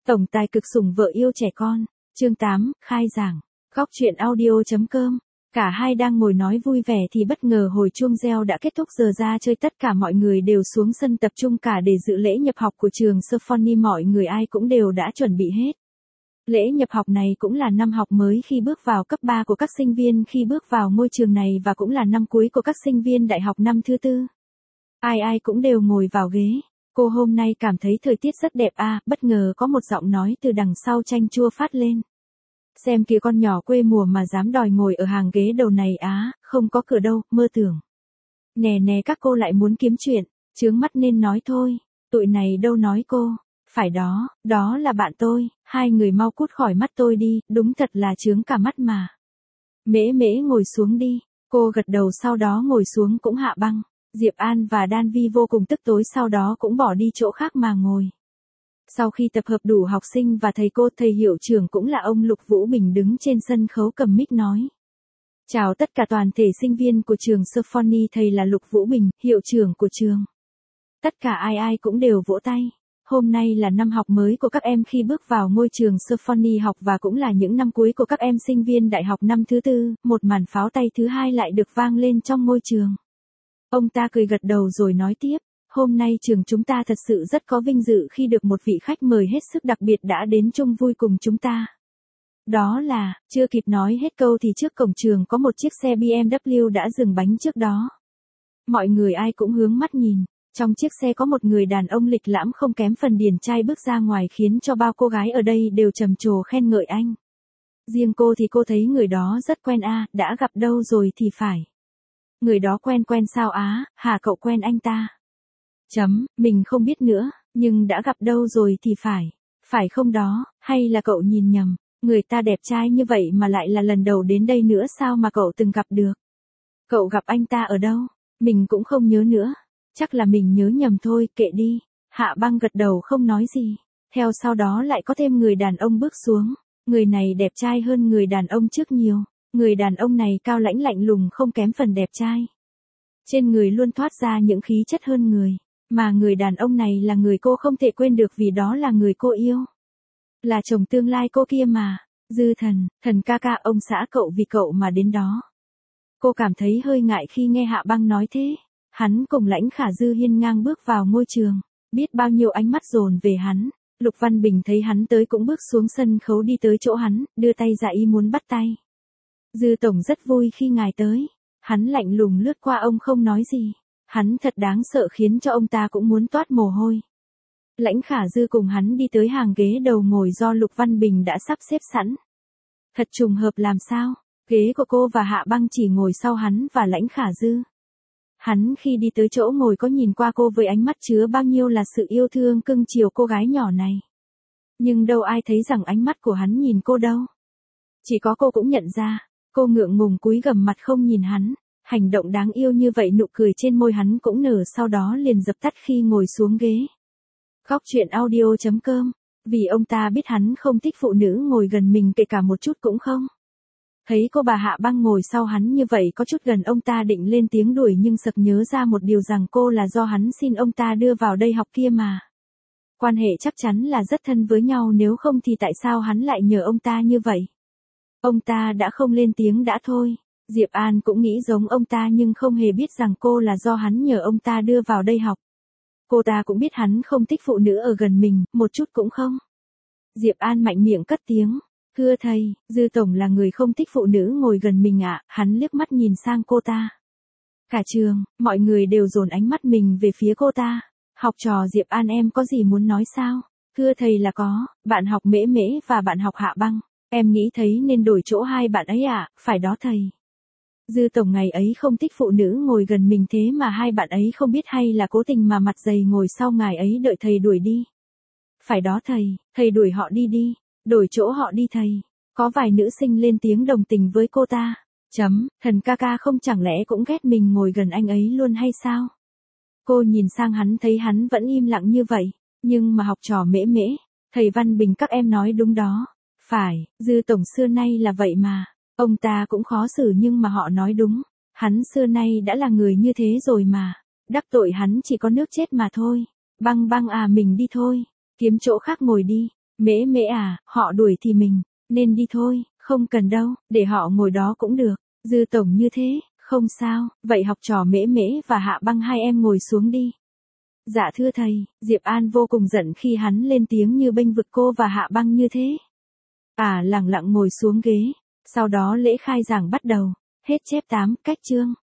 Tổng tài cực sủng vợ yêu trẻ con. Chương 8, khai giảng. Góc truyện audio.com. Cả hai đang ngồi nói vui vẻ thì bất ngờ hồi chuông reo đã kết thúc giờ ra chơi, tất cả mọi người đều xuống sân tập trung cả để dự lễ nhập học của trường Symphony, mọi người ai cũng đều đã chuẩn bị hết. Lễ nhập học này cũng là năm học mới khi bước vào cấp 3 của các sinh viên khi bước vào ngôi trường này, và cũng là năm cuối của các sinh viên đại học năm thứ tư. Ai ai cũng đều ngồi vào ghế. Cô hôm nay cảm thấy thời tiết rất đẹp à, bất ngờ có một giọng nói từ đằng sau chanh chua phát lên. Xem kìa, con nhỏ quê mùa mà dám đòi ngồi ở hàng ghế đầu này á, không có cửa đâu, mơ tưởng. Nè nè, các cô lại muốn kiếm chuyện, chướng mắt nên nói thôi, tụi này đâu nói cô. Phải đó, đó là bạn tôi, hai người mau cút khỏi mắt tôi đi, đúng thật là chướng cả mắt mà. Mễ Mễ ngồi xuống đi, cô gật đầu sau đó ngồi xuống cũng hạ băng. Diệp An và Đan Vi vô cùng tức tối, sau đó cũng bỏ đi chỗ khác mà ngồi. Sau khi tập hợp đủ học sinh và thầy cô, thầy hiệu trưởng cũng là ông Lục Vũ Bình đứng trên sân khấu cầm mic nói. Chào tất cả toàn thể sinh viên của trường Symphony, thầy là Lục Vũ Bình, hiệu trưởng của trường. Tất cả ai ai cũng đều vỗ tay. Hôm nay là năm học mới của các em khi bước vào ngôi trường Symphony học, và cũng là những năm cuối của các em sinh viên đại học năm thứ tư, một màn pháo tay thứ hai lại được vang lên trong ngôi trường. Ông ta cười gật đầu rồi nói tiếp, hôm nay trường chúng ta thật sự rất có vinh dự khi được một vị khách mời hết sức đặc biệt đã đến chung vui cùng chúng ta. Đó là, chưa kịp nói hết câu thì trước cổng trường có một chiếc xe BMW đã dừng bánh trước đó. Mọi người ai cũng hướng mắt nhìn, trong chiếc xe có một người đàn ông lịch lãm không kém phần điển trai bước ra ngoài, khiến cho bao cô gái ở đây đều trầm trồ khen ngợi anh. Riêng cô thì cô thấy người đó rất quen à, đã gặp đâu rồi thì phải. Người đó quen sao á, hả cậu quen anh ta? Mình không biết nữa, nhưng đã gặp đâu rồi thì phải không đó, hay là cậu nhìn nhầm, người ta đẹp trai như vậy mà lại là lần đầu đến đây nữa sao mà cậu từng gặp được? Cậu gặp anh ta ở đâu? Mình cũng không nhớ nữa, chắc là mình nhớ nhầm thôi, kệ đi. Hạ băng gật đầu không nói gì, theo sau đó lại có thêm người đàn ông bước xuống, người này đẹp trai hơn người đàn ông trước nhiều. Người đàn ông này cao lãnh lạnh lùng không kém phần đẹp trai. Trên người luôn thoát ra những khí chất hơn người. Mà người đàn ông này là người cô không thể quên được, vì đó là người cô yêu. Là chồng tương lai cô kia mà. Dư Thần, Thần ca ca, ông xã cậu vì cậu mà đến đó. Cô cảm thấy hơi ngại khi nghe Hạ băng nói thế. Hắn cùng Lãnh Khả Dư hiên ngang bước vào ngôi trường. Biết bao nhiêu ánh mắt dồn về hắn. Lục Văn Bình thấy hắn tới cũng bước xuống sân khấu đi tới chỗ hắn, đưa tay ra ý muốn bắt tay. Dư tổng rất vui khi ngài tới. Hắn lạnh lùng lướt qua ông không nói gì. Hắn thật đáng sợ khiến cho ông ta cũng muốn toát mồ hôi. Lãnh Khả Dư cùng hắn đi tới hàng ghế đầu ngồi do Lục Văn Bình đã sắp xếp sẵn. Thật trùng hợp làm sao, ghế của cô và Hạ băng chỉ ngồi sau hắn và Lãnh Khả Dư. Hắn khi đi tới chỗ ngồi có nhìn qua cô với ánh mắt chứa bao nhiêu là sự yêu thương cưng chiều cô gái nhỏ này. Nhưng đâu ai thấy rằng ánh mắt của hắn nhìn cô đâu. Chỉ có cô cũng nhận ra. Cô ngượng ngùng cúi gằm mặt không nhìn hắn, hành động đáng yêu như vậy, nụ cười trên môi hắn cũng nở, sau đó liền dập tắt khi ngồi xuống ghế. Góc truyện audio.com, vì ông ta biết hắn không thích phụ nữ ngồi gần mình kể cả một chút cũng không. Thấy cô bà Hạ băng ngồi sau hắn như vậy có chút gần, ông ta định lên tiếng đuổi nhưng sực nhớ ra một điều rằng cô là do hắn xin ông ta đưa vào đây học kia mà. Quan hệ chắc chắn là rất thân với nhau, nếu không thì tại sao hắn lại nhờ ông ta như vậy? Ông ta đã không lên tiếng đã thôi. Diệp An cũng nghĩ giống ông ta nhưng không hề biết rằng cô là do hắn nhờ ông ta đưa vào đây học. Cô ta cũng biết hắn không thích phụ nữ ở gần mình, một chút cũng không. Diệp An mạnh miệng cất tiếng. Thưa thầy, Dư tổng là người không thích phụ nữ ngồi gần mình ạ. Hắn liếc mắt nhìn sang cô ta. Cả trường, mọi người đều dồn ánh mắt mình về phía cô ta. Học trò Diệp An, em có gì muốn nói sao? Thưa thầy là có, bạn học Mễ Mễ và bạn học Hạ băng. Em nghĩ thấy nên đổi chỗ hai bạn ấy ạ, phải đó thầy. Dư tổng ngày ấy không thích phụ nữ ngồi gần mình, thế mà hai bạn ấy không biết hay là cố tình mà mặt dày ngồi sau ngài ấy đợi thầy đuổi đi. Phải đó thầy đuổi họ đi đi, đổi chỗ họ đi thầy. Có vài nữ sinh lên tiếng đồng tình với cô ta. Thần ca ca không chẳng lẽ cũng ghét mình ngồi gần anh ấy luôn hay sao? Cô nhìn sang hắn thấy hắn vẫn im lặng như vậy, nhưng mà học trò Mễ Mễ, thầy Văn Bình các em nói đúng đó. Phải, Dư tổng xưa nay là vậy mà. Ông ta cũng khó xử nhưng mà họ nói đúng. Hắn xưa nay đã là người như thế rồi mà. Đắc tội hắn chỉ có nước chết mà thôi. Băng băng à, mình đi thôi. Kiếm chỗ khác ngồi đi. Mễ mễ à, họ đuổi thì mình, nên đi thôi, không cần đâu, để họ ngồi đó cũng được. Dư tổng như thế, không sao, vậy học trò Mễ mễ và Hạ Băng hai em ngồi xuống đi. Dạ thưa thầy, Diệp An vô cùng giận khi hắn lên tiếng như bênh vực cô và Hạ Băng như thế. Lẳng lặng ngồi xuống ghế, sau đó lễ khai giảng bắt đầu, hết chép 8, cách chương.